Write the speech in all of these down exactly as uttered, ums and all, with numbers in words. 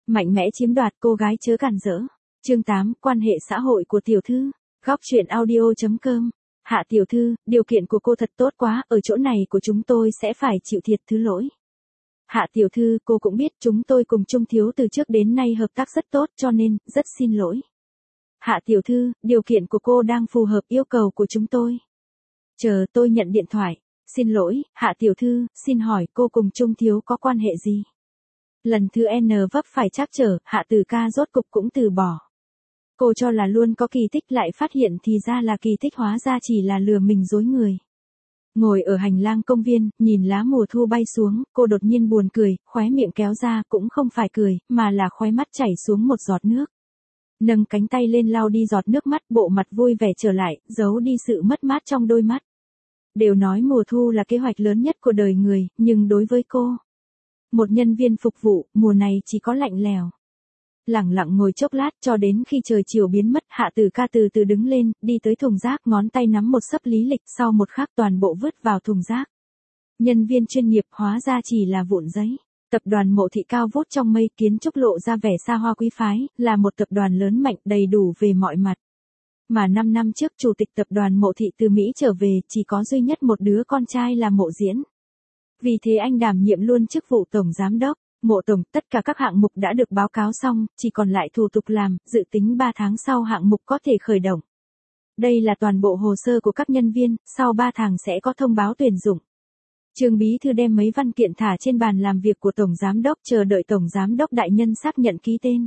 Mạnh mẽ chiếm đoạt cô gái chớ cản rỡ. Chương tám, quan hệ xã hội của tiểu thư. Góc truyện audio chấm com. Hạ tiểu thư, điều kiện của cô thật tốt quá, ở chỗ này của chúng tôi sẽ phải chịu thiệt thứ lỗi. Hạ tiểu thư, cô cũng biết chúng tôi cùng Trung thiếu từ trước đến nay hợp tác rất tốt cho nên, rất xin lỗi. Hạ tiểu thư, điều kiện của cô đang phù hợp yêu cầu của chúng tôi. Chờ tôi nhận điện thoại. Xin lỗi, Hạ tiểu thư, xin hỏi cô cùng Trung thiếu có quan hệ gì? Lần thứ N vấp phải trắc trở, Hạ Tử ca rốt cục cũng từ bỏ. Cô cho là luôn có kỳ tích lại phát hiện thì ra là kỳ tích hóa ra chỉ là lừa mình dối người. Ngồi ở hành lang công viên, nhìn lá mùa thu bay xuống, cô đột nhiên buồn cười, khóe miệng kéo ra cũng không phải cười, mà là khóe mắt chảy xuống một giọt nước. Nâng cánh tay lên lau đi giọt nước mắt, bộ mặt vui vẻ trở lại, giấu đi sự mất mát trong đôi mắt. Đều nói mùa thu là kế hoạch lớn nhất của đời người, nhưng đối với cô, một nhân viên phục vụ, mùa này chỉ có lạnh lèo. Lẳng lặng ngồi chốc lát cho đến khi trời chiều biến mất, Hạ Tử ca từ từ đứng lên, đi tới thùng rác, ngón tay nắm một xấp lý lịch, sau một khắc toàn bộ vứt vào thùng rác. Nhân viên chuyên nghiệp hóa ra chỉ là vụn giấy. Tập đoàn Mộ Thị cao vút trong mây, kiến trúc lộ ra vẻ xa hoa quý phái, là một tập đoàn lớn mạnh đầy đủ về mọi mặt. Mà năm năm trước chủ tịch tập đoàn Mộ Thị từ Mỹ trở về, chỉ có duy nhất một đứa con trai là Mộ Diễn. Vì thế anh đảm nhiệm luôn chức vụ tổng giám đốc. Mộ tổng, tất cả các hạng mục đã được báo cáo xong, chỉ còn lại thủ tục làm, dự tính ba tháng sau hạng mục có thể khởi động. Đây là toàn bộ hồ sơ của các nhân viên, sau ba tháng sẽ có thông báo tuyển dụng. Trương bí thư đem mấy văn kiện thả trên bàn làm việc của tổng giám đốc, chờ đợi tổng giám đốc đại nhân xác nhận ký tên.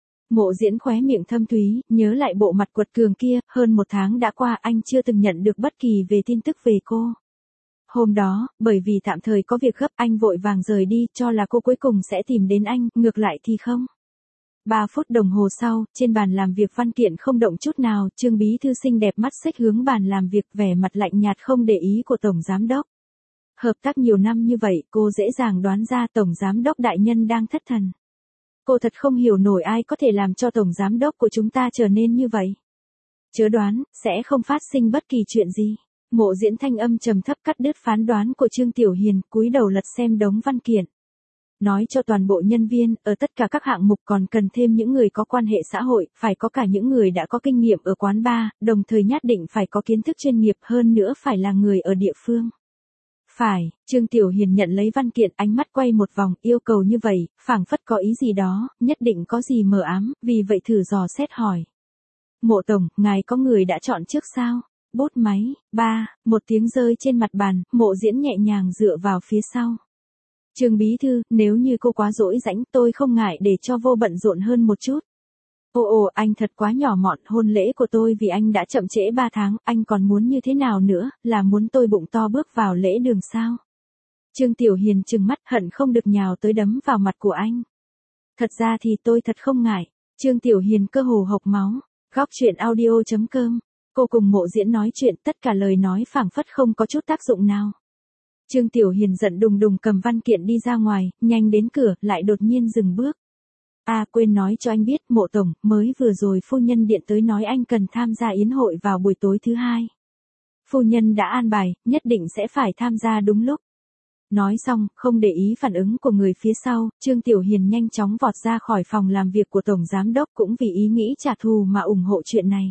Mộ Diễn khóe miệng thâm thúy, nhớ lại bộ mặt quật cường kia, hơn một tháng đã qua anh chưa từng nhận được bất kỳ về tin tức về cô. Hôm đó, bởi vì tạm thời có việc gấp anh vội vàng rời đi, cho là cô cuối cùng sẽ tìm đến anh, ngược lại thì không. Ba phút đồng hồ sau, trên bàn làm việc văn kiện không động chút nào, Trương bí thư xinh đẹp mắt xích hướng bàn làm việc, vẻ mặt lạnh nhạt không để ý của tổng giám đốc. Hợp tác nhiều năm như vậy, cô dễ dàng đoán ra tổng giám đốc đại nhân đang thất thần. Cô thật không hiểu nổi ai có thể làm cho tổng giám đốc của chúng ta trở nên như vậy. Chớ đoán, sẽ không phát sinh bất kỳ chuyện gì. Mộ Diễn thanh âm trầm thấp cắt đứt phán đoán của Trương Tiểu Hiền, cúi đầu lật xem đống văn kiện. Nói cho toàn bộ nhân viên, ở tất cả các hạng mục còn cần thêm những người có quan hệ xã hội, phải có cả những người đã có kinh nghiệm ở quán bar, đồng thời nhất định phải có kiến thức chuyên nghiệp, hơn nữa phải là người ở địa phương. Phải, Trương Tiểu Hiền nhận lấy văn kiện, ánh mắt quay một vòng, yêu cầu như vậy, phảng phất có ý gì đó, nhất định có gì mờ ám, vì vậy thử dò xét hỏi. Mộ tổng, ngài có người đã chọn trước sao? Bút máy, ba, một tiếng rơi trên mặt bàn, Mộ Diễn nhẹ nhàng dựa vào phía sau. Trương bí thư, nếu như cô quá dỗi rãnh, tôi không ngại để cho vô bận rộn hơn một chút. Ồ ồ, anh thật quá nhỏ mọn, hôn lễ của tôi vì anh đã chậm trễ ba tháng, anh còn muốn như thế nào nữa, là muốn tôi bụng to bước vào lễ đường sao? Trương Tiểu Hiền trừng mắt hận không được nhào tới đấm vào mặt của anh. Thật ra thì tôi thật không ngại. Trương Tiểu Hiền cơ hồ hộc máu. Góc truyện audio chấm com. Cô cùng Mộ Diễn nói chuyện, tất cả lời nói phảng phất không có chút tác dụng nào. Trương Tiểu Hiền giận đùng đùng cầm văn kiện đi ra ngoài, nhanh đến cửa, lại đột nhiên dừng bước. À quên nói cho anh biết, Mộ tổng, mới vừa rồi phu nhân điện tới nói anh cần tham gia yến hội vào buổi tối thứ hai. Phu nhân đã an bài, nhất định sẽ phải tham gia đúng lúc. Nói xong, không để ý phản ứng của người phía sau, Trương Tiểu Hiền nhanh chóng vọt ra khỏi phòng làm việc của tổng giám đốc, cũng vì ý nghĩ trả thù mà ủng hộ chuyện này.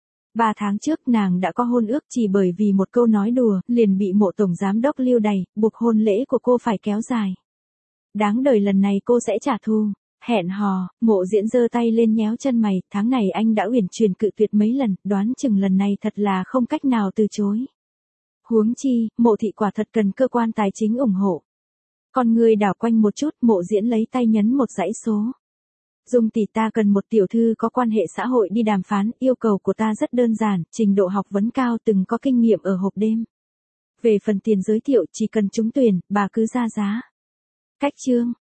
Ba tháng trước nàng đã có hôn ước, chỉ bởi vì một câu nói đùa, liền bị Mộ tổng giám đốc lưu đày, buộc hôn lễ của cô phải kéo dài. Đáng đời lần này cô sẽ trả thù. Hẹn hò, Mộ Diễn giơ tay lên nhéo chân mày, tháng này anh đã uyển chuyển cự tuyệt mấy lần, đoán chừng lần này thật là không cách nào từ chối. Huống chi, Mộ Thị quả thật cần cơ quan tài chính ủng hộ. Con người đảo quanh một chút, Mộ Diễn lấy tay nhấn một dãy số. Dung tỷ, ta cần một tiểu thư có quan hệ xã hội đi đàm phán, yêu cầu của ta rất đơn giản, trình độ học vấn cao, từng có kinh nghiệm ở hộp đêm. Về phần tiền giới thiệu, chỉ cần trúng tuyển, bà cứ ra giá. Cách chương.